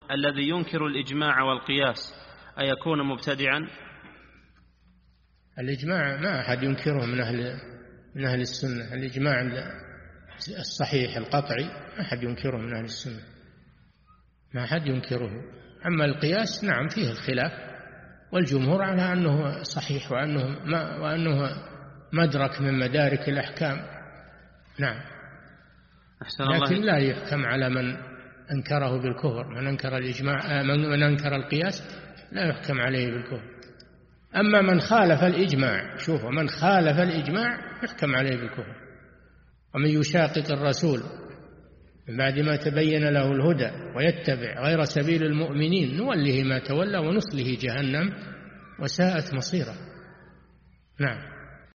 الذي ينكر الإجماع والقياس أيكون مبتدعا؟ الإجماع ما أحد ينكره من أهل السنة. الإجماع الصحيح القطعي ما أحد ينكره من أهل السنة، ما أحد ينكره. أما القياس نعم فيه الخلاف، والجمهور على أنه صحيح وأنه مدرك من مدارك الأحكام. نعم. لكن لا يحكم على من أنكره بالكفر. من أنكر الإجماع، من أنكر القياس لا يحكم عليه بالكفر. أما من خالف الإجماع، شوفوا، من خالف الإجماع يحكم عليه بالكفر. ومن يشاقق الرسول من بعد ما تبين له الهدى ويتبع غير سبيل المؤمنين نوله ما تولى ونصله جهنم وساءت مصيره. نعم.